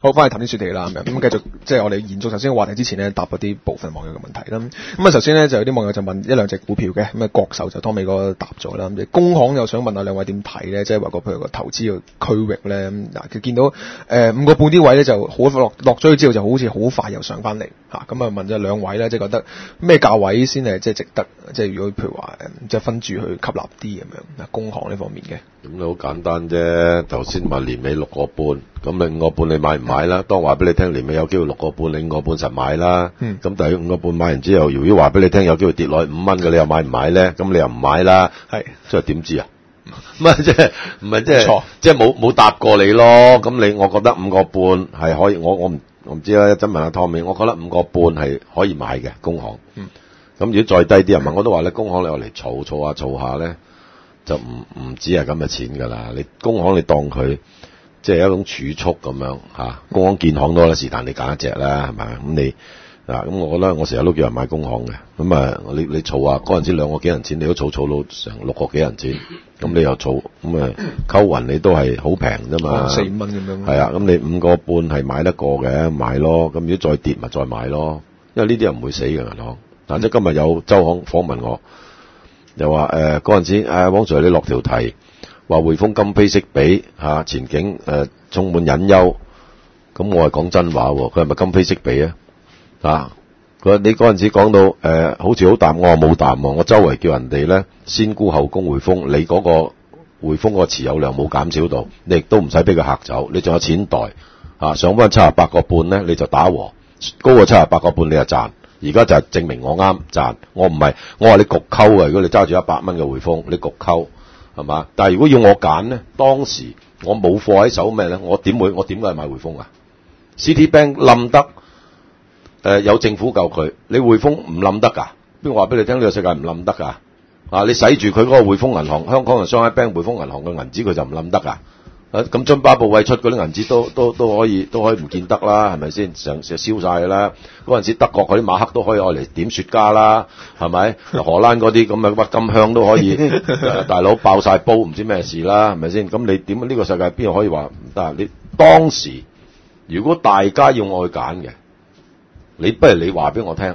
好，翻去談天說地啦，咁繼續即係我哋延續頭先嘅話題之前呢，答嗰啲部分網友嘅問題啦。咁啊，首先呢，就有啲網友就問一兩隻股票嘅，咁啊國壽就湯美哥答咗啦。咁工行又想問下兩位點睇咧？即係話個譬如個投資嘅區域咧，嗱佢見到5個半啲位咧就好落咗去之後就好似好快又上翻嚟嚇。咁啊問咗兩位咧，即係覺得咩價位先係即係值得？即係如果譬如話即係分住去吸納啲咁樣嗱，工行呢方面嘅。 咁你好簡單啫，頭先話年尾6個半，咁你5個半你買唔買啦？當話俾你聽年尾有機會6個半，你5個半實買啦。咁但係5個半買完之後，如果話俾你聽有機會跌落去5蚊嘅，你又買唔買咧？咁你又唔買啦。係，即係點知啊？唔係即係冇答過你咯。咁我覺得5個半係可以，我唔知啦。一陣問下湯美，我覺得5個半係可以買嘅工行。咁如果再低啲人問，我都話咧，工行你落嚟儲下咧，就唔止係咁嘅錢㗎啦。你工行你當佢即係一種儲蓄咁樣嚇，工行建行多啦，是但你揀一隻啦，係咪？咁你咁我覺得我成日都叫人買工行嘅。咁啊，你儲下嗰陣時2個幾銀錢，你都儲到成6個幾銀錢，咁你又儲咁啊，溝勻你都係好平啫嘛，4-5蚊咁樣。係啊，咁你5個半係買得過嘅，買咯。咁如果再跌咪再買咯，因為呢啲人唔會死嘅銀行。嗱，即係今日有周行訪問我，又話嗰陣時汪 Sir 你落條題，話匯豐今非昔比前景充滿隱憂，咁我係講真話喎，佢係咪今非昔比啊？佢話你嗰陣時講到好似好淡，我話冇淡喎，我周圍叫人哋咧先沽後供匯豐，你嗰個匯豐個持有量冇減少到，你亦都唔使俾佢嚇走，你仲有錢袋上翻78個半咧，你就打和，高過78個半你就賺。而家就係證明我啱賺，我唔係，我話你焗溝啊！如果你揸住100蚊嘅匯豐，你焗溝係嘛？但係如果要我揀咧，當時我冇貨喺手咩咧？我點解係買匯豐啊 ？Citibank 冧得有政府救佢，你匯豐唔冧得㗎？邊個話俾你聽呢個世界唔冧得㗎？你使住佢嗰個匯豐銀行，香港人商業 bank 匯豐銀行嘅銀紙，佢就唔冧得㗎？咁津巴布韋出嗰啲銀紙都可以唔見得啦，係咪先？成燒晒㗎啦！嗰陣時德國嗰啲馬克都可以愛嚟點雪茄啦，係咪？荷蘭嗰啲咁嘅鬱金香都可以，大佬爆晒煲唔知咩事啦，係咪先？咁你點呢個世界邊可以話唔得？你當時如果大家要我去揀嘅，你不如你話俾我聽，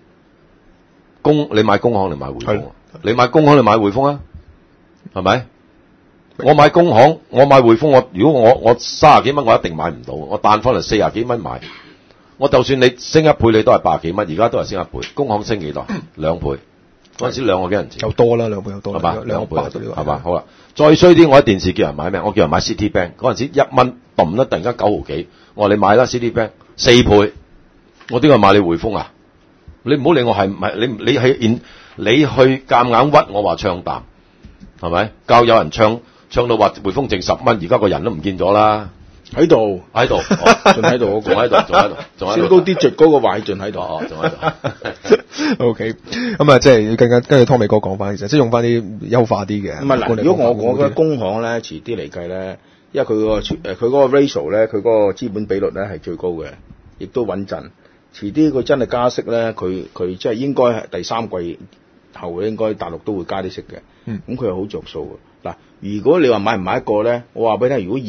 你買工行你買匯豐，你買工行你買匯豐啊，係咪？我買工行，我買匯豐，如果我30幾蚊，我一定買唔到。我彈翻嚟40幾蚊買，我就算你升一倍，你都係80幾蚊。而家都係升一倍，工行升幾多？2倍。嗰陣時2個幾銀錢， 又多啦，2倍又多， 係嘛 ？2倍係嘛？好啦，再衰啲，我喺電視叫人買咩？我叫人買 Citibank。嗰陣時1蚊揼得突然間9毫幾，我話你買啦 Citibank 4倍，我點解買你匯豐啊？你唔好理我係唔係你去夾硬屈我話唱淡，係咪？教有人唱到話匯豐剩10蚊，而家個人都唔見咗啦， 喺度， 仲喺度，仲喺度， 升高啲着嗰個壞盡喺度， 仲喺度。 OK，咁即係跟住湯美哥講翻，其實即係用翻啲優化啲嘅。 唔係嗱，如果我嘅工行咧，遲啲嚟計咧，因為佢嗰個 ratio 咧，佢嗰個資本比率咧係最高嘅，亦都穩陣。遲啲佢真係加息咧，佢即係應該係第3季後應該大陸都會加啲息嘅。咁佢係好着數嘅。嗱，如果你話買唔買一個咧，我話俾你聽，如果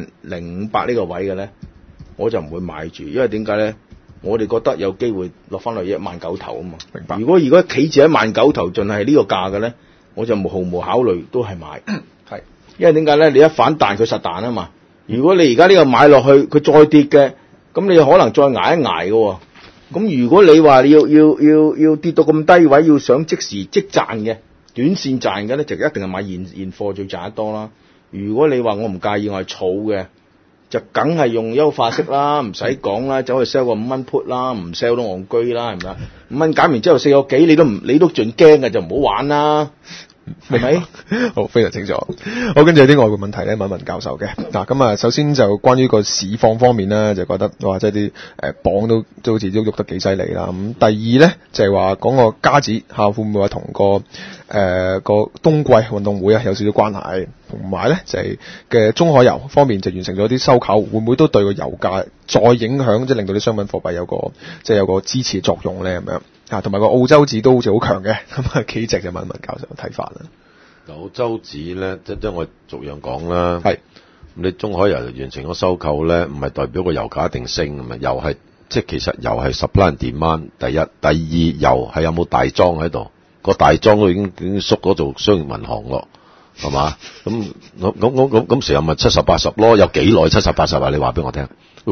20,500呢個位嘅咧，我就唔會買住，因為點解咧？我哋覺得有機會落翻去19,000頭啊嘛。明白。如果企住喺19,000頭，盡係呢個價嘅咧，我就毫無考慮都係買。係，因為點解咧？你一反彈佢實彈啊嘛。如果你而家呢個買落去，佢再跌嘅，咁你可能再捱一捱嘅喎。咁如果你話要跌到咁低位，要想即時即賺嘅，短線賺嘅咧，就一定係買現貨最賺得多啦。如果你話我唔介意，我係儲嘅，就梗係用優化式啦，唔使講啦，走去 sell 個5蚊 put 啦，唔 sell 都戇居啦，係咪啊？5蚊減完之後4個幾，你都盡驚嘅，就唔好玩啦。係咪？ 好，非常清楚。好，跟住有啲外匯問題咧，問教授嘅。咁首先就關於個市況方面咧，就覺得哇，即係啲磅都好似都喐得幾犀利啦。咁第二咧就係話講個加指會唔會話同個冬季運動會啊有少少關係？同埋咧就係嘅中海油方面就完成咗啲收購，會唔會都對個油價再影響，即係令到啲商品貨幣有個支持作用咧咁樣？同埋個澳洲紙都好似好強嘅，咁幾隻就問教授嘅睇法啦。 澳洲紙咧，即係我逐樣講啦。係你中海油完成咗收購咧，唔係代表個油價一定升咁嘛，油係即係其實油係 supply and demand 第一，第二油係有冇大莊喺度，個大莊都已經縮咗做商業銀行咯，係嘛？咁時候咪70-80咯，有幾耐70-80啊？你話俾我聽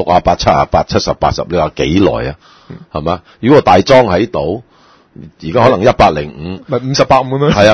，68、78、70、80，你話幾耐啊？係嘛？如果個大莊喺度。而家可能105， 咪58咁樣。 係啊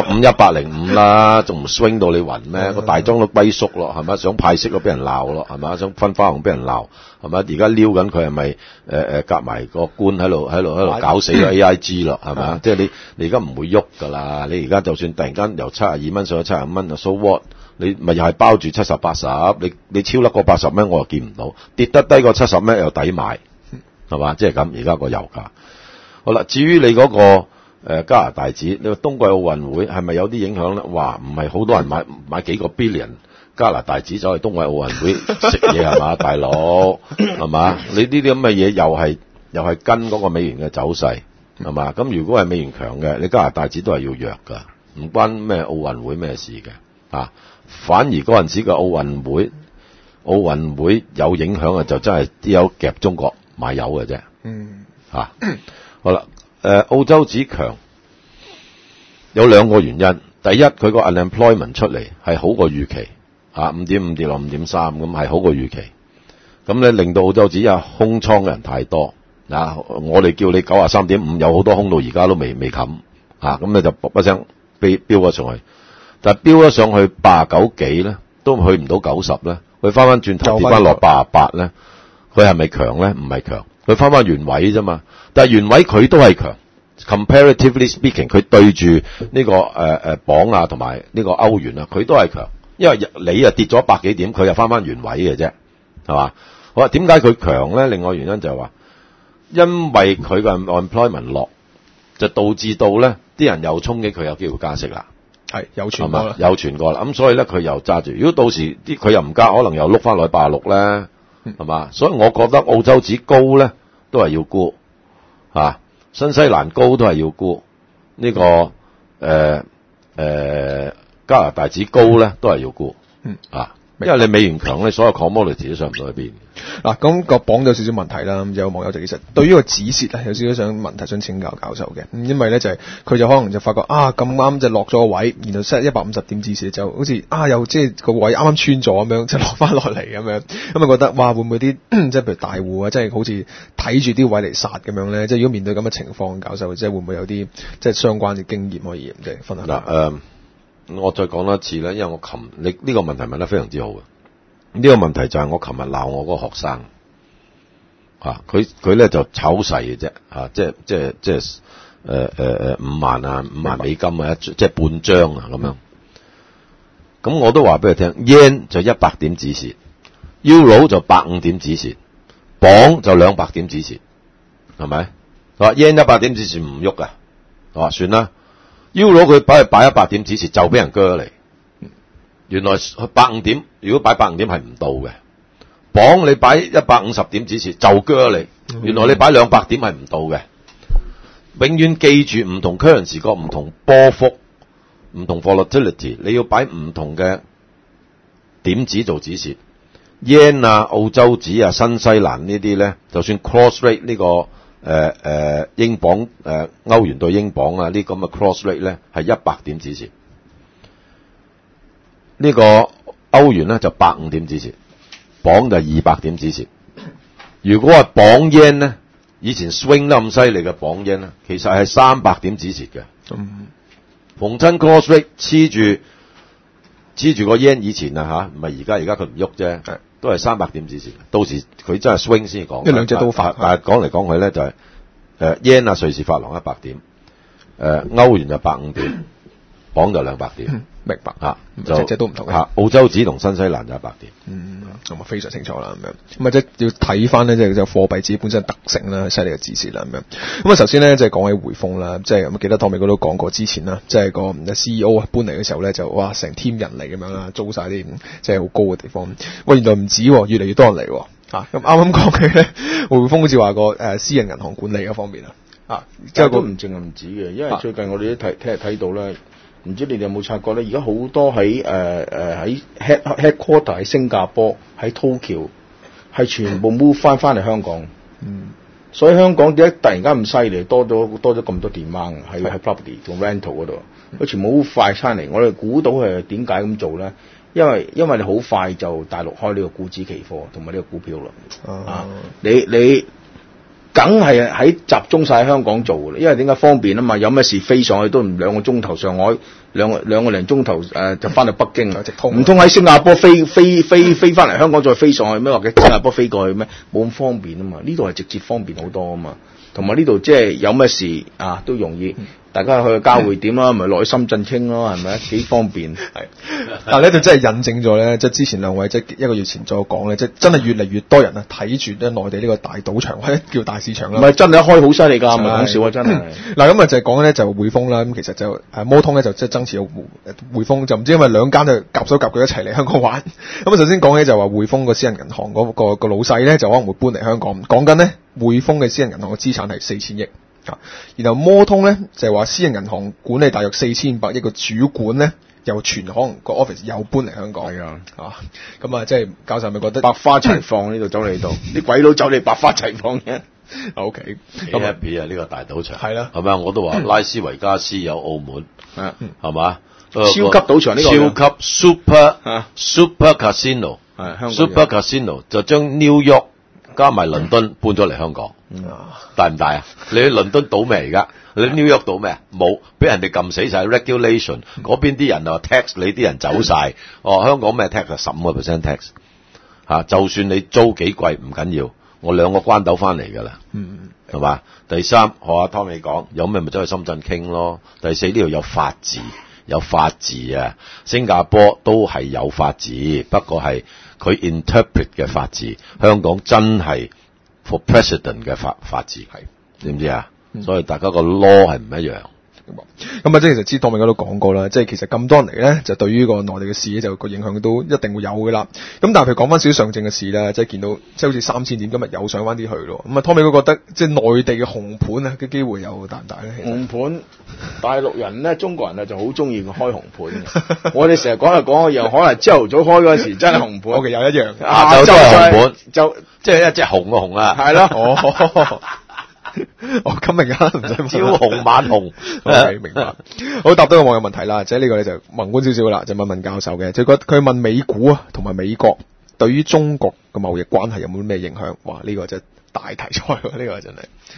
，35、105啦，仲唔 swing 到你暈咩？個大莊都龜縮咯，係咪？想派息都俾人鬧咯，係咪？想分花紅俾人鬧，係咪？而家撩緊佢係咪夾埋個官喺度搞死咗 AIG 咯，係咪？即係你而家唔會喐㗎啦，你而家就算突然間由72蚊上咗75蚊，so what？你咪又係包住70、80，你超甩個80蚊我又見唔到，跌得低個70蚊又抵買，係嘛？即係咁，而家個油價。好啦，至於你嗰個加拿大紙，你話冬季奧運會係咪有啲影響咧？話唔係好多人買幾個 billion 加拿大紙走去冬季奧運會食嘢係嘛，大佬係嘛？你呢啲咁嘅嘢又係跟嗰個美元嘅走勢係嘛？咁如果係美元強嘅，你加拿大紙都係要弱㗎，唔關咩奧運會咩事嘅啊。反而嗰陣時嘅奧運會有影響嘅就真係啲有夾中國買油嘅啫。好啦，澳洲紙強有兩個原因。第一，佢個 unemployment 出嚟係好過預期，5.5跌落5.3咁係好過預期。咁咧令到澳洲紙有空倉嘅人太多我哋叫你93.5，有好多空到而家都未冚咁你就卜一聲飆咗上去。但係飆咗上去89幾咧，都去唔到90咧，佢翻轉頭跌翻落88咧，佢係咪強咧？唔係強，佢翻原位啫嘛。但係原位佢都係強 ，comparatively speaking， 佢對住呢個鎊啊同埋呢個歐元啊，佢都係強，因為你啊跌咗100幾點，佢又翻原位嘅啫，係嘛？好啦，點解佢強咧？另外原因就係話，因為佢個 employment 落，就導致到咧啲人又衝擊佢有機會加息啦， 係有傳過啦， 有傳過啦，咁所以咧佢又揸住，如果到時佢又唔加，可能又碌翻落去86咧，係嘛？所以我覺得澳洲紙高咧都係要沽。新西蘭高都係要沽，呢個加拿大紙高咧都係要沽，因為你美元強咧，所有 commodity 都上唔到去邊。 嗱，咁個鎊有少少問題啦。咁有網友就其實對於個止蝕啊，有少少問題想請教教授嘅。因為咧就係佢就可能就發覺咁啱就落咗個位，然後 set 150點止蝕，就好似又即係個位啱啱穿咗咁樣，就落翻落嚟咁樣。咁啊覺得哇，會唔會啲即係譬如大戶啊，即係好似睇住啲位嚟殺咁樣咧？即係如果面對咁嘅情況，教授即係會唔會有啲即係相關嘅經驗可以即係分享？ 嗱我再講多一次咧，因為我你呢個問題問得非常之好嘅。呢個問題就係我琴日鬧我嗰個學生佢咧就炒細嘅啫即係5萬美金即係半張咁樣。咁我都話俾佢聽 yen 就100點止蝕 ，euro 就150點止蝕，鎊就200點止蝕，係咪？佢話 yen 100點止蝕唔喐㗎，我話算啦。euro 佢擺100點止蝕就俾人鋸嚟。原來150點，如果擺150點係唔到嘅。鎊你擺150點止蝕就鋸你。原來你擺200點係唔到嘅。永遠記住唔同 currency 個唔同波幅，唔同 volatility， 你要擺唔同嘅點子做止蝕。yen 啊、澳洲紙啊、新西蘭呢啲咧，就算 cross rate 呢個英鎊歐元對英鎊啊呢咁嘅 cross rate 咧係100點止蝕。呢個歐元咧就150點止蝕，鎊就200點止蝕。如果係鎊 yen 咧，以前 swing 得咁犀利嘅鎊 yen 咧，其實係300點止蝕嘅。逢親 cross rate 黐住個 yen 以前唔係而家佢唔喐啫，都係300點止蝕。到時佢真係 swing 先講。 兩隻都發， 但係講嚟講去咧就係yen 啊瑞士法郎100點，歐元就150點，鎊就200點。 明白就隻都唔同嘅。 澳洲紙同新西蘭就100點。 咁啊非常清楚啦咁樣。咁啊即係要睇翻咧，即係貨幣紙本身特性啦，犀利嘅指示啦咁樣。咁啊首先咧即係講起匯豐啦，即係記得湯美哥都講過之前啦，即係個 CEO 搬嚟嘅時候咧就哇成 team 人嚟咁樣啦，租晒啲即係好高嘅地方。喂原來唔止，越嚟越多人嚟喎。咁啱啱講起咧，匯豐好似話個私人銀行管理嗰方面即係都唔淨係唔止嘅，因為最近我哋都睇到咧。 唔知你哋有冇察覺咧？而家好多喺喺 headquarter 喺新加坡喺 Tokyo 係全部 move 翻嚟香港。所以香港點解突然間咁犀利，多咗咁多 demand 喺 property 同 rental 嗰度，佢全部好快翻嚟。我哋估到係點解咁做咧？因為你好快就大陸開呢個股指期貨同埋呢個股票啦。你梗係喺集中晒喺香港做嘅，因為點解方便啊嘛？有咩事飛上去都唔2個鐘頭，上海兩個零鐘頭就翻到北京，直通。唔通喺新加坡飛翻嚟香港再飛上去咩？或者新加坡飛過去咩？冇咁方便啊嘛！呢度係直接方便好多啊嘛，同埋呢度即係有咩事都容易。大家去交匯點啦，咪落去深圳傾咯，係咪？幾方便。係， 但係咧就真係印證咗咧，即係之前兩位即係1個月前再講咧，即係真係越嚟越多人睇住咧內地呢個大賭場或者叫大市場啦。 唔係真係一開好犀利㗎，唔係講笑啊！真係。嗱咁就係講咧就匯豐啦，咁其實就摩通咧就即係增持咗匯豐，就唔知因為兩間就夾手夾腳一齊嚟香港玩。咁首先講起就話匯豐個私人銀行嗰個老細咧就可能會搬嚟香港，講緊咧匯豐嘅私人銀行嘅資產係4000億。然後摩通咧就係話私人銀行管理大約4500億個主管咧，又傳可能個 office 又搬嚟香港。係咁即係教授咪覺得百花齊放呢度走嚟度，啲鬼佬走嚟百花齊放嘅。 OK， happy 呢個大賭場係啦， 係咪？我都話拉斯維加斯有澳門，係嘛？ 超級賭場呢個超級 super casino，super casino 就將 New York 加埋倫敦搬咗嚟香港。大唔大啊？你去倫敦賭咩而家？你 New York 賭咩？冇，俾人哋撳死晒 regulation。嗰邊啲人就 tax 你啲人走晒。香港咩 tax 啊？15% tax。就算你租幾貴唔緊要，我2個關斗翻嚟㗎啦。係嘛？第三，學阿 Tommy 講，有咩咪走去深圳傾咯。第四，呢度有法治啊。新加坡都係有法治，不過係佢 interpret 嘅法治。香港真係for president 嘅法治，知唔知啊？所以大家個 law 係唔一樣。 咁即係其實Tommy都講過啦，即係其實咁多年嚟咧，就對於個內地嘅市就個影響都一定會有嘅啦。咁但係佢講翻少少上證嘅市啦，即係見到即係好似3000點今日又上翻啲去咯。咁Tommy都覺得即係內地嘅紅盤啊嘅機會有大唔大咧？ 紅盤大陸人咧，中國人就好中意開紅盤嘅。我哋成日講嚟講去，又可能朝頭早開嗰陣時真係紅盤。 我哋有一樣， 就都係紅盤， 就即係一隻紅嘅紅啊。 係咯。 咁明啊，唔使朝紅晚紅。 OK， 明白。好，答到個網友問題啦，即係呢個咧就宏觀少少啦，就問教授嘅，就佢問美股啊同埋美國對於中國嘅貿易關係有冇咩影響？哇，呢個真係大題材喎，呢個真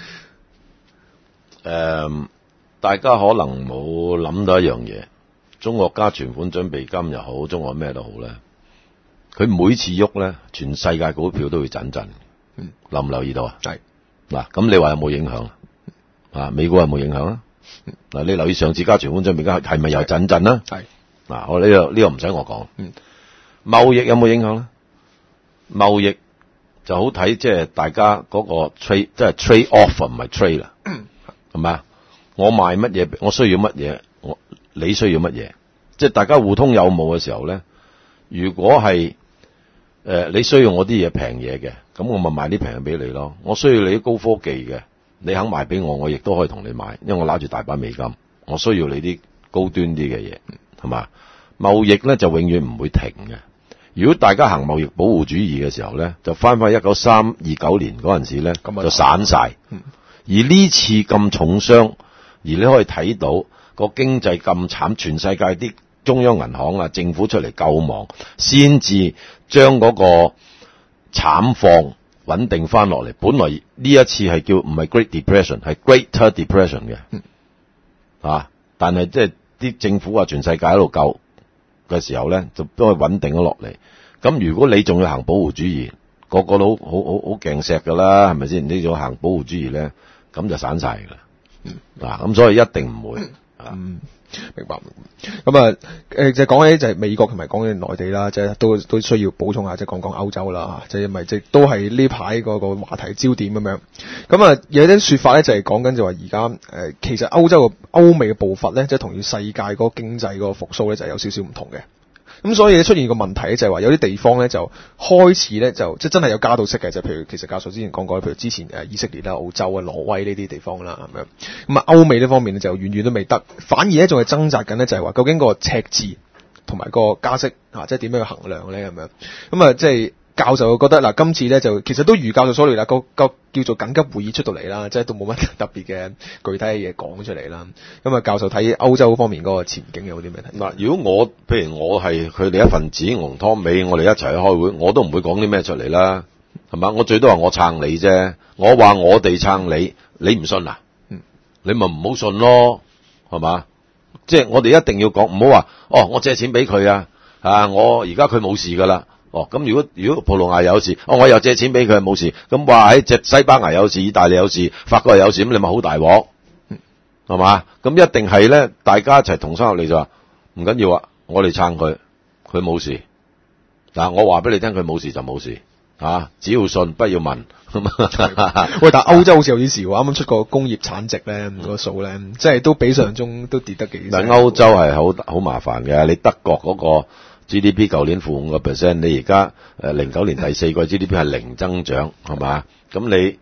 係。 大家可能冇諗到一樣嘢，中國加存款準備金又好，中國咩都好咧，佢每次喐咧，全世界股票都會震震。留唔留意到啊？ 係。 嗱，咁你話有冇影響啊？美國有冇影響啊？嗱，你留意上次加存款準備金係咪又震震啦？ 係。 嗱，我呢個唔使我講。貿易有冇影響咧？貿易就好睇，即係大家嗰個 trade， 即係 trade off 唔係 trade 啦，係咪啊？我賣乜嘢，我需要乜嘢，你需要乜嘢，即係大家互通有無嘅時候咧。如果係你需要我啲嘢平嘢嘅，咁我咪賣啲平嘢俾你咯。我需要你啲高科技嘅，你肯賣俾我，我亦都可以同你買，因為我攞住大把美金。我需要你啲高端啲嘅嘢，係嘛？貿易咧就永遠唔會停嘅。如果大家行貿易保護主義嘅時候咧，就翻返1929年嗰陣時咧，就散晒。而呢次咁重傷，而你可以睇到個經濟咁慘，全世界啲中央銀行啊、政府出嚟救亡，先至將嗰個慘況穩定翻落嚟。本來呢一次係叫唔係 Great Depression， 係 Greater Depression 嘅。但係即係啲政府啊，全世界喺度救嘅時候咧，就都係穩定咗落嚟。咁如果你仲要行保護主義，個個都好勁錫㗎啦，係咪先？你仲要行保護主義咧，咁就散晒㗎啦。咁所以一定唔會。 明白。咁就講起就係美國同埋講起內地啦，即係都需要補充下，即係講歐洲啦，即係因為即係都係呢排嗰個話題焦點咁樣。咁有啲說法咧就係講緊就話而家其實歐美嘅步伐咧，即係同世界嗰個經濟嗰個復甦咧就係有少少唔同嘅。 咁所以出現個問題咧就係話有啲地方咧就開始咧就即係真係有加到息嘅，就譬如其實教授之前講過，譬如之前以色列啦、澳洲啊、挪威呢啲地方啦咁樣。咁啊歐美呢方面咧就遠遠都未得，反而咧仲係掙扎緊咧就係話究竟個赤字同埋個加息即係點樣去衡量咧咁樣。咁啊即係。教授覺得嗱，今次咧就其實都如教授所料啦，個叫做緊急會議出到嚟啦，即係都冇乜特別嘅具體嘅嘢講出嚟啦。咁啊，教授睇歐洲方面嗰個前景有啲咩睇？ 嗱，如果譬如我係佢哋一份子，我同湯美我哋一齊去開會，我都唔會講啲咩出嚟啦，係嘛？我最多話我撐你啫，我話我哋撐你，你唔信啊？你咪唔好信咯，係嘛？即係我哋一定要講，唔好話我借錢俾佢我而家佢冇事噶啦。咁如果葡萄牙有事，我又借錢俾佢冇事，咁話喺隻西班牙有事、意大利有事、法國又有事，咁你咪好大鑊，係嘛？咁一定係咧，大家一齊同心合力就話唔緊要啊，我哋撐佢，佢冇事。嗱，我話俾你聽，佢冇事就冇事，只要信不要問。 喂，但係歐洲好似有啲事喎，啱啱出個工業產值咧，個數咧，即係都比上中都跌得幾。 但係歐洲係好麻煩嘅，你德國嗰個 GDP 舊年負5%，你而家09年第四季 GDP 係零增長，係嘛？咁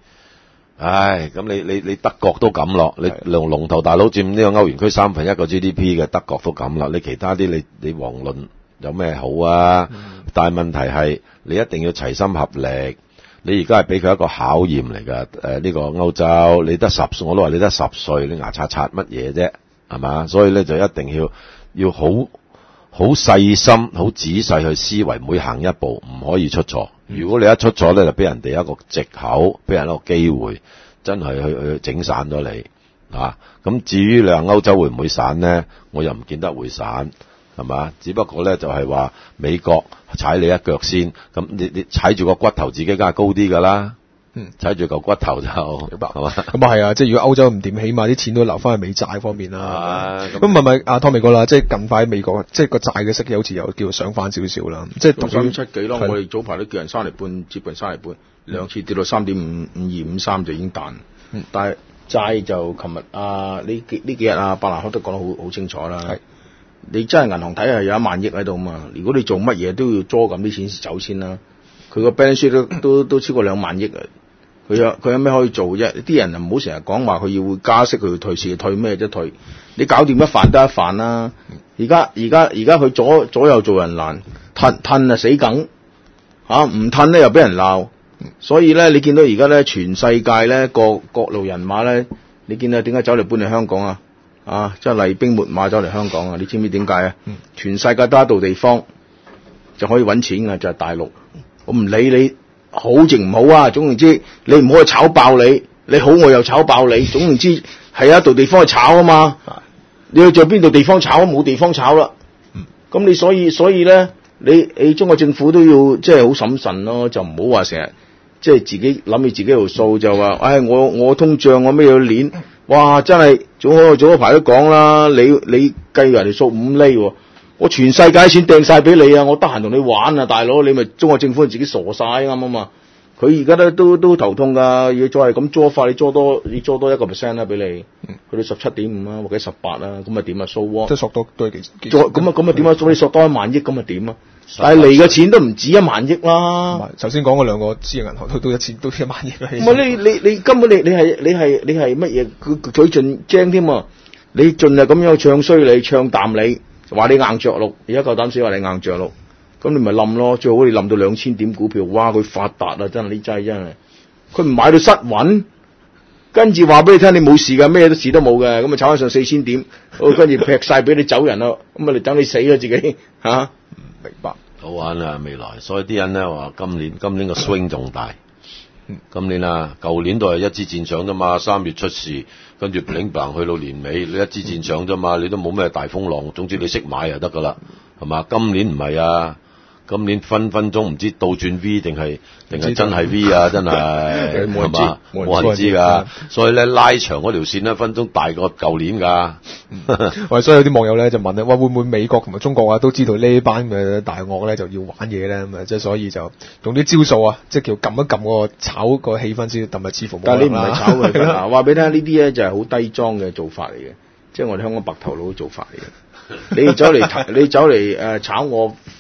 你德國都咁咯，你龍頭大佬佔呢個歐元區1/3個 GDP 嘅德國都咁啦，你其他啲你遑論有咩好啊？但係問題係你一定要齊心合力，你而家係俾佢一個考驗嚟㗎。呢個歐洲你得10歲，我都話你得10歲，你牙刷乜嘢啫，係嘛？所以咧就一定要好細心、好仔細去思維，每行一步唔可以出錯。如果你一出錯咧，就俾人哋一個藉口，俾人一個機會，真係去整散咗你。咁至於你話歐洲會唔會散呢？我又唔見得會散，係嘛？只不過咧就係話美國踩你一腳先，咁你踩住個骨頭，自己梗係高啲㗎啦。踩住嚿骨頭就明白係嘛？ 咁係啊，即係如果歐洲唔掂，起碼啲錢都留翻去美債方面啦。咁係咪阿湯美哥啦？即係近排美國即係個債嘅息好似又叫上翻少少啦。即係同 3.7幾咯，我哋早排都叫人3厘半，接近3厘半，2次跌到3.5、52、53就已經彈。但係債就琴日呢幾日伯南克都講得好清楚啦。係你真係銀行體系有1萬億喺度嘛？如果你做乜嘢都要捉咁啲錢走先啦。佢個 balance sheet 都超過2萬億啊！佢有咩可以做啫？啲人唔好成日講話佢要會加息，佢要退市，退咩啫退？你搞掂一飯得一飯啦！而家佢左右做人難，褪死梗唔褪咧又俾人鬧，所以咧你見到而家咧全世界咧各路人馬咧，你見到點解走嚟搬嚟香港即係厲兵秣馬走嚟香港啊！你知唔知點解啊？全世界得一度地方就可以揾錢嘅就係大陸，我唔理你。好定唔好總言之，你唔好去炒爆你好我又炒爆你，總言之係有一度地方去炒啊嘛。你去咗邊度地方炒，冇地方炒啦。咁你所以咧，你中國政府都要即係好審慎咯，就唔好話成日即係自己諗起自己條數就話，我通脹我咩要鏈，哇真係早一排都講啦，你計人哋數5厘喎。我全世界錢掟晒俾你啊！我得閒同你玩啊，大佬，你咪中國政府自己傻晒啱啊嘛！佢而家都頭痛㗎，要再係咁捉法，你捉多1% 啦俾你，去到17.5啊，或者18啦，咁咪點啊？數喎， 即係索多都係幾咁啊點啊？你索多1萬億咁啊點啊？但係嚟嘅錢都唔止1萬億啦。 頭先講嗰2個私人銀行都1萬億啦。 唔係你根本你係乜嘢？佢盡精添啊！你盡係咁樣唱衰你，唱淡你。話你硬着陸，而家夠膽死話你硬着陸，咁你咪冧咯。最好你冧到2000點股票，哇！佢發達啊，真係呢劑真係。佢唔買到失穩，跟住話俾你聽你冇事㗎，咩事都冇嘅，咁啊炒翻上4000點，跟住劈晒俾你走人咯，咁啊你等你死啦自己嚇。 明白。 好玩啊未來，所以啲人咧話今年個 swing 仲大。今年舊年都係一支箭上啫嘛，3月出事，跟住 bling bling 去到年尾，你一支箭上啫嘛，你都冇咩大風浪，總之你識買就得噶啦，係嘛？今年唔係啊，今年分鐘唔知倒轉 V 定係真係 V 啊，真係係嘛？冇人知㗎，所以咧拉長嗰條線咧分鐘大過舊年㗎。 所以有啲網友咧就問咧，會唔會美國同埋中國都知道呢班嘅大鱷咧就要玩嘢咧咁啊？即係所以就用啲招數即係叫撳一撳個炒個氣氛先，但係似乎冇。 但係你唔係炒佢嗱，話俾你聽呢啲咧就係好低裝嘅做法嚟嘅，即係我哋香港白頭佬嘅做法嚟嘅。你走嚟炒我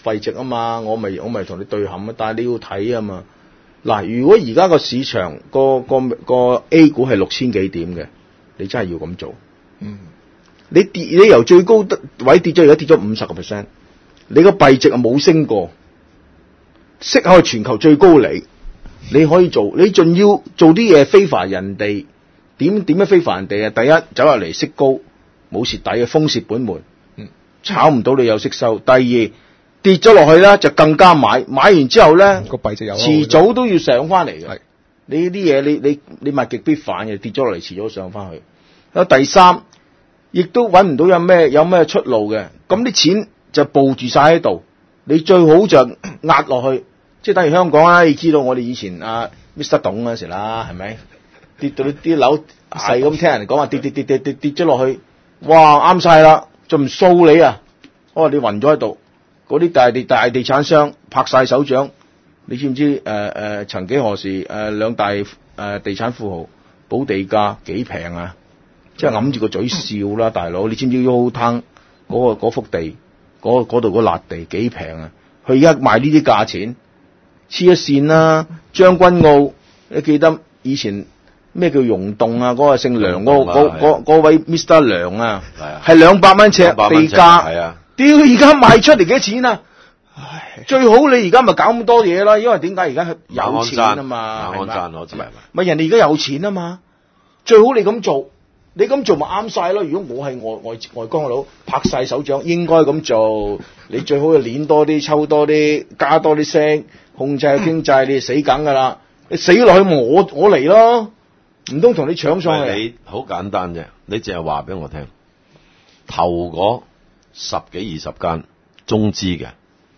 幣值啊嘛，我咪同你對冚啊，但係你要睇啊嘛。嗱，如果而家個市場個 A 股係6000幾點嘅，你真係要咁做。你由最高位跌咗，而家跌咗50%，你個幣值啊冇升過，息口係全球最高利，你可以做，你仲要做啲嘢非凡人哋，點樣非凡人哋啊？第一，走入嚟息高，冇蝕底嘅，風蝕本門，炒唔到你有息收。第二，跌咗落去咧就更加買完之後咧個幣值有遲早都要上翻嚟嘅。你啲嘢你物極必反嘅，跌咗落嚟遲早上翻去。第三，亦都揾唔到有咩出路嘅，咁啲錢就佈住晒喺度，你最好就壓落去，即係等於香港啦。你知道我哋以前Mr. 董嗰時啦，係咪跌到啲樓係咁聽人講話跌咗落去，哇啱晒啦，仲唔掃你啊？我話你暈咗喺度，嗰啲大地產商拍晒手掌。你知唔知曾幾何時兩大地產富豪補地價幾平啊？即係揞住個嘴笑啦，大佬！你知唔知 Yoho 嗰幅地嗰度嗰笪地幾平啊？佢而家賣呢啲價錢黐一線啦！將軍澳，你記得以前咩叫溶洞啊？嗰個姓梁嗰位 Mr. 梁啊，係200蚊尺地價， 係啊！ 屌而家賣出嚟幾多錢啊？唉，最好你而家咪搞咁多嘢啦，因為點解而家有錢啊嘛？ 馬鞍山我知係咪人哋而家有錢啊嘛？最好你咁做。你咁做咪啱晒咯？如果我係外江佬，拍晒手掌，應該咁做。你最好就練多啲，抽多啲，加多啲聲，控制經濟，你死梗噶啦！你死落去我嚟咯，唔通同你搶上嚟？ 你好簡單啫，你淨係話俾我聽，頭嗰10幾20間中資嘅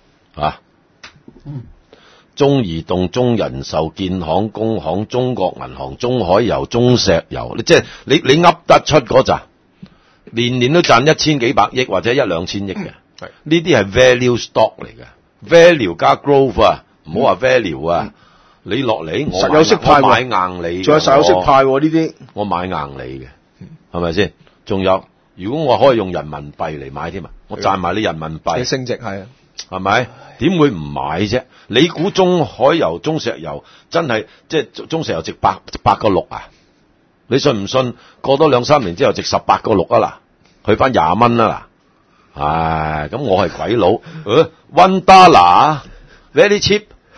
中移動、中人壽、建行、工行、中國銀行、中海油、中石油，即係你噏得出嗰扎，年年都賺1000幾百億或者1-2千億嘅，呢啲係 value stock 嚟嘅 ，value 加 growth 啊，唔好話 value 啊，你落嚟我實有息派， 我買硬你， 仲有實有息派呢啲， 我買硬你嘅，係咪先？仲有，如果我可以用人民幣嚟買添啊，我賺埋你人民幣升值係啊。 係咪？點會唔買啫？你估中海油、中石油真係即係中石油值8個6啊？你信唔信？過多2-3年之後值18個6啊嗱，去翻20蚊啦嗱。唉，咁我係鬼佬，$1 very cheap。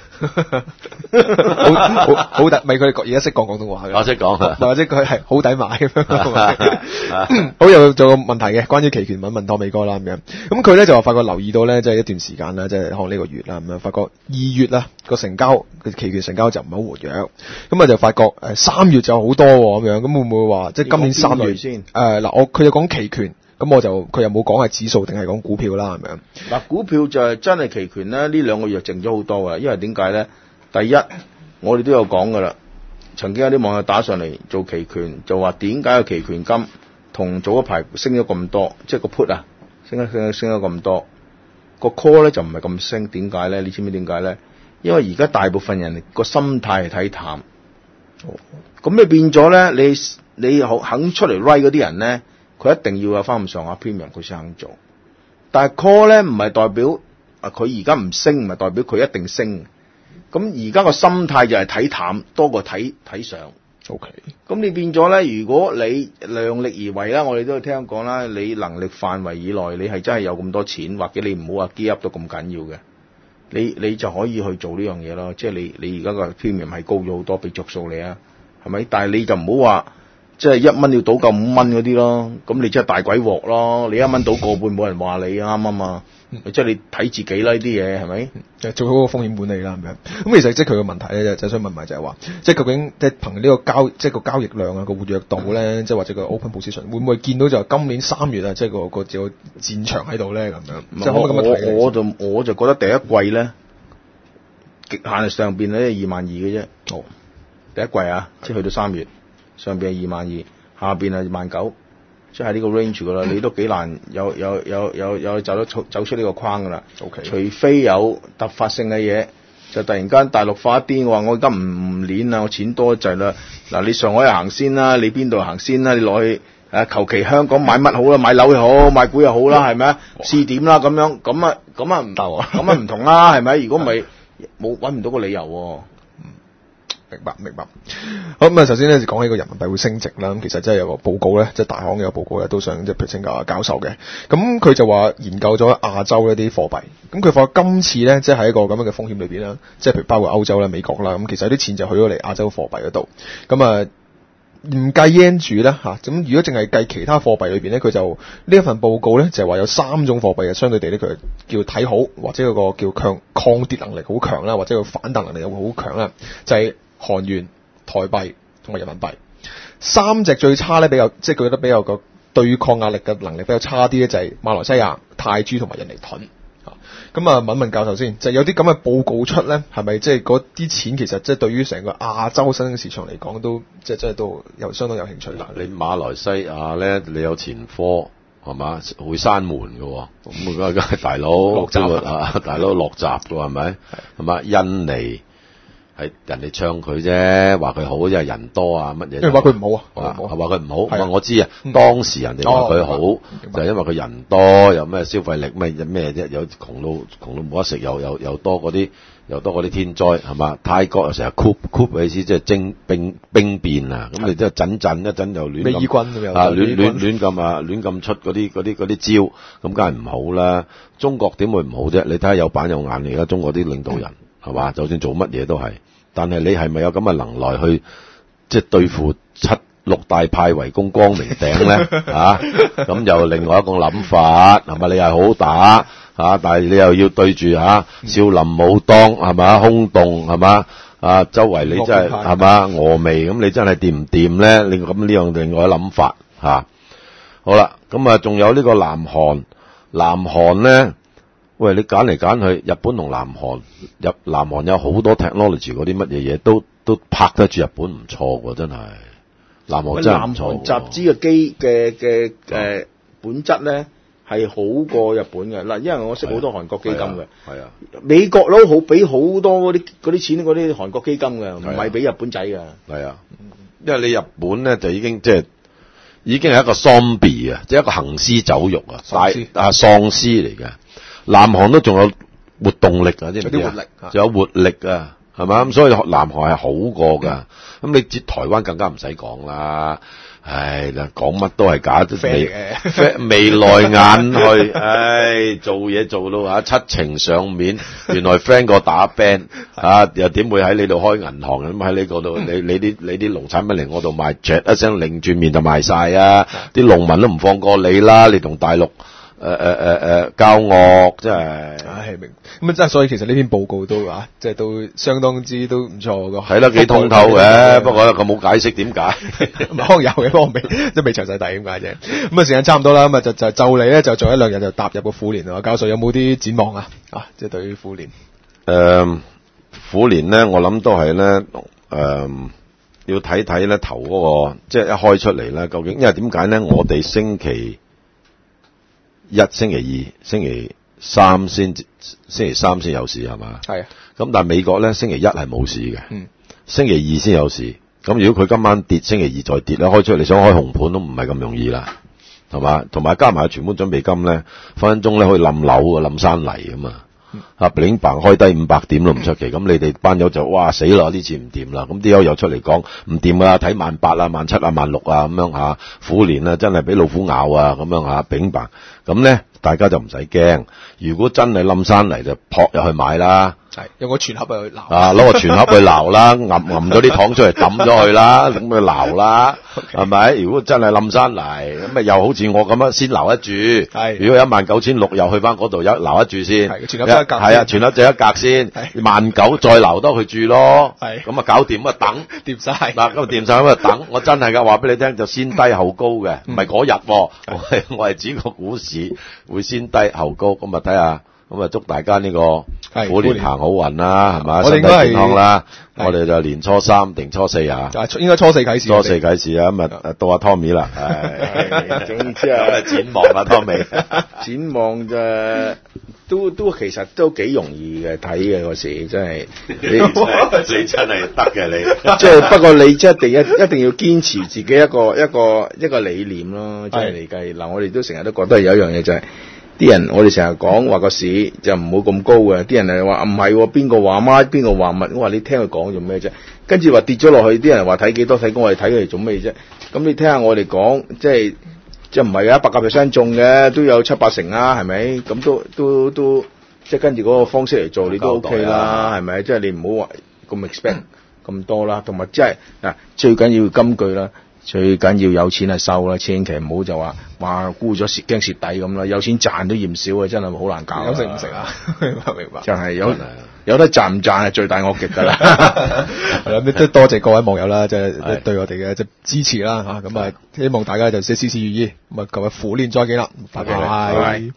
好抵，咪佢哋而家識講廣東話嘅， 我識講， 或者佢係好抵買咁樣。好有做個問題嘅，關於期權問湯美哥啦咁樣。咁佢咧就話發覺留意到咧，即係一段時間啦，即係可能呢個月啦咁樣，發覺2月啦個成交個期權成交就唔係好活躍。咁啊就發覺3月就好多咁樣，咁會唔會話即係今年3月先？ 嗱，佢就講期權。咁佢又冇講係指數定係講股票啦，係咪啊？ 嗱，股票就係真係期權咧，呢2個月靜咗好多噶，因為點解咧？第一，我哋都有講噶啦，曾經有啲網友打上嚟做期權，就話點解個期權金同早一排升咗咁多，即係個 put 啊，升咗咁多，個 call 咧就唔係咁升，點解咧？你知唔知點解咧？因為而家大部分人個心態係睇淡，咁你變咗咧，你肯出嚟 write 嗰啲人咧？佢一定要有翻咁上下 premium 佢先肯做，但係 call 咧唔係代表佢而家唔升，唔係代表佢一定升。咁而家個心態就係睇淡多過睇上。 OK。咁你變咗咧，如果你量力而為啦，我哋都有聽講啦，你能力範圍以內，你係真係有咁多錢，或者你唔好話 gear up 到咁緊要嘅，你就可以去做呢樣嘢咯。即係你而家個 premium 係高咗好多，俾着數你啊，係咪？但係你就唔好話。即係1蚊要賭夠5蚊嗰啲咯，咁你真係大鬼鑊咯！你1蚊賭個半冇人話你啱啊嘛，即係你睇自己啦呢啲嘢係咪？就做好個風險管理啦咁樣。咁其實即係佢個問題咧，就想問埋就係話，即係究竟即係憑呢個交易量啊個活躍度咧，即係或者個 open position 會唔會見到就今年3月啊，即係個戰場喺度咧咁樣？即係可唔可以咁樣睇？ 我就覺得第一季咧極限上邊咧22000嘅啫。哦，第一季啊，即係去到3月。上邊係22000，下邊係19000，即係呢個 range 噶啦，你都幾難有走出呢個框噶啦。OK，除非有突發性嘅嘢，就突然間大陸化一啲，話我而家唔鏈啦，我錢多滯啦。嗱，你上海行先啦，你邊度行先啦？你落去求其香港買乜好啦，買樓又好，買股又好啦，係咪啊？試點啦咁樣，咁啊唔得喎，咁啊唔同啦，係咪？如果唔係冇揾唔到個理由喎。 明白。好咁啊，首先咧就講起個人民幣會升值啦。咁其實真係有個報告咧，即係大行有個報告咧，都想即係譬如請教教授嘅。咁佢就話研究咗亞洲一啲貨幣。咁佢話今次咧，即係喺一個咁樣嘅風險裏邊啦，即係譬如包括歐洲啦、美國啦，咁其實有啲錢就去咗嚟亞洲貨幣嗰度。咁啊，唔計 yen 住啦嚇。咁如果淨係計其他貨幣裏邊咧，佢就呢一份報告咧就係話有3種貨幣嘅相對地咧，佢叫睇好，或者個叫抗跌能力好強啦，或者個反彈能力又會好強啦，就係韓元、台幣同埋人民幣3隻最差咧，比較即係佢覺得比較個對抗壓力嘅能力比較差啲咧，就係馬來西亞、泰銖同埋印尼盾。咁啊，問教授先，就有啲咁嘅報告出咧，係咪即係嗰啲錢其實即係對於成個亞洲新興市場嚟講都即係真係都有相當有興趣啦？ 你馬來西亞咧，你有前科係嘛？會閂門嘅喎，咁梗係大佬落閘啊，大佬落閘嘅係咪？係嘛？印尼係人哋唱佢啫，話佢好即係人多啊乜嘢？ 因為話佢唔好啊， 話佢唔好。 係我知啊，當時人哋話佢好，就係因為佢人多，有咩消費力咩啫，有窮到冇得食，又多嗰啲天災係嘛？泰國又成日 coup 嘅意思，即係兵變啊！咁你即係陣一陣又亂咁美軍咁又亂咁出嗰啲招，咁梗係唔好啦。中國點會唔好啫？你睇下有板有眼嚟，而家中國啲領導人係嘛？就算做乜嘢都係。但係你係咪有咁嘅能耐去即係對付六大派圍攻光明頂咧？咁又另外一個諗法係咪？你係好打但係你又要對住少林武當係嘛？空洞係嘛？周圍你真係係嘛？峨眉咁你真係掂唔掂咧？你咁呢樣另外一諗法好啦，咁啊仲有呢個南韓咧。喂，你揀嚟揀去，日本同南韓有好多 technology 嗰啲乜嘢嘢都拍得住日本唔錯喎，真係。南韓真係唔錯。 南韓集資嘅本質咧係好過日本嘅嗱，因為我識好多韓國基金嘅。係啊。美國佬好俾好多嗰啲錢嗰啲韓國基金嘅，唔係俾日本仔嘅。 係啊，因為你日本咧就已經係一個 zombie 啊，即係一個行屍走肉啊，喪屍嚟嘅。南韓都仲有活動力啊，知唔知啊？仲有活力啊，係嘛？咁所以南韓係好過㗎。咁你接台灣更加唔使講啦。唉，講乜都係假，眉來眼去，做嘢做到七情上面，原來 friend 個打 band 又點會喺你度開銀行咁喺呢個度？你啲農產品嚟我度賣，嚼一聲擰轉面就賣晒啊！啲農民都唔放過你啦，你同大陸。交惡真係， 明咁啊！真係所以其實呢篇報告都即係都相當之都唔錯個， 係啦幾通透嘅。不過佢冇解釋點解， 可能有嘅，不過都未詳細睇點解啫。咁啊，時間差唔多啦，咁啊就嚟咧，就做一兩日就踏入個虎年啦。教授有冇啲展望啊？即係對於虎年， 虎年咧，我諗都係咧，要睇咧頭嗰個，即係一開出嚟咧，究竟因為點解咧？我哋星期1、星期2、星期3先有事係嘛？係啊。咁但係美國咧星期1係冇事嘅，星期2先有事。咁如果佢今晚跌，星期2再跌咧，開出嚟想開紅盤都唔係咁容易啦，係嘛？同埋加埋存款準備金咧，分分鐘咧可以冧樓啊、冧山泥啊嘛。bling bang 開低500點都唔出奇。咁你哋班友就哇死啦！呢次唔掂啦。咁啲友又出嚟講唔掂啊，睇18,000啊、17,000啊、16,000啊咁樣虎年啊真係俾老虎咬啊咁樣bling bang。咁咧，大家就唔使驚。如果真係冧山嚟，就撲入去買啦。係用個全盒去撈。 攞個全盒去撈啦，揞咗啲糖出嚟抌咗去啦，咁去撈啦，係咪？如果真係冧山嚟，咁咪又好似我咁樣先撈一注。係。如果19,600又去翻嗰度撈一注先。係。全盒就一格。係啊，全盒就一格先。19,000再撈多佢注咯。係。咁啊搞掂啊等。掂晒。嗱，咁掂晒咁啊等。我真係㗎，話俾你聽就先低後高嘅，唔係嗰日喎。我係指個股市會先低後高，咁啊睇下咁啊祝大家呢個係虎年行好運啦，係嘛？身體我哋應該係健康啦。 係我哋就年初三定初四啊？ 應該初四啟示。 初四啟示啊，咁啊到阿 Tommy 啦， 總之啊， 咁啊展望啦 Tommy。 展望都其實都幾容易嘅睇嘅嗰時，真係你你真係得嘅你。 即係不過你即係一定要堅持自己一個理念咯，即係嚟計嗱，我哋都成日都覺得有一樣嘢就係、啲人我哋成日講話個市就唔好咁高嘅，啲人係話唔係喎，邊個話乜邊個話乜，我話你聽佢講做咩啫？跟住話跌咗落去，啲人話睇幾多睇，我哋睇佢哋做咩啫？咁你聽下我哋講，即係唔係100%中嘅，都有7-8成啦，係咪？咁都即係跟住嗰個方式嚟做，你都 OK 啦，係咪？即係你唔好話咁 expect 咁多啦，同埋即係嗱最緊要金句啦。最緊要有錢係收啦，千祈唔好就話沽咗蝕驚蝕底咁啦，有錢賺都嫌少啊，真係好難搞。 有食唔食啊？明白。 就係有得賺唔賺係罪大惡極㗎啦。 係啦，都多謝各位網友啦，即係對我哋嘅即係支持啦嚇，咁啊希望大家就事事如意，咁啊各位虎年再見啦，拜拜。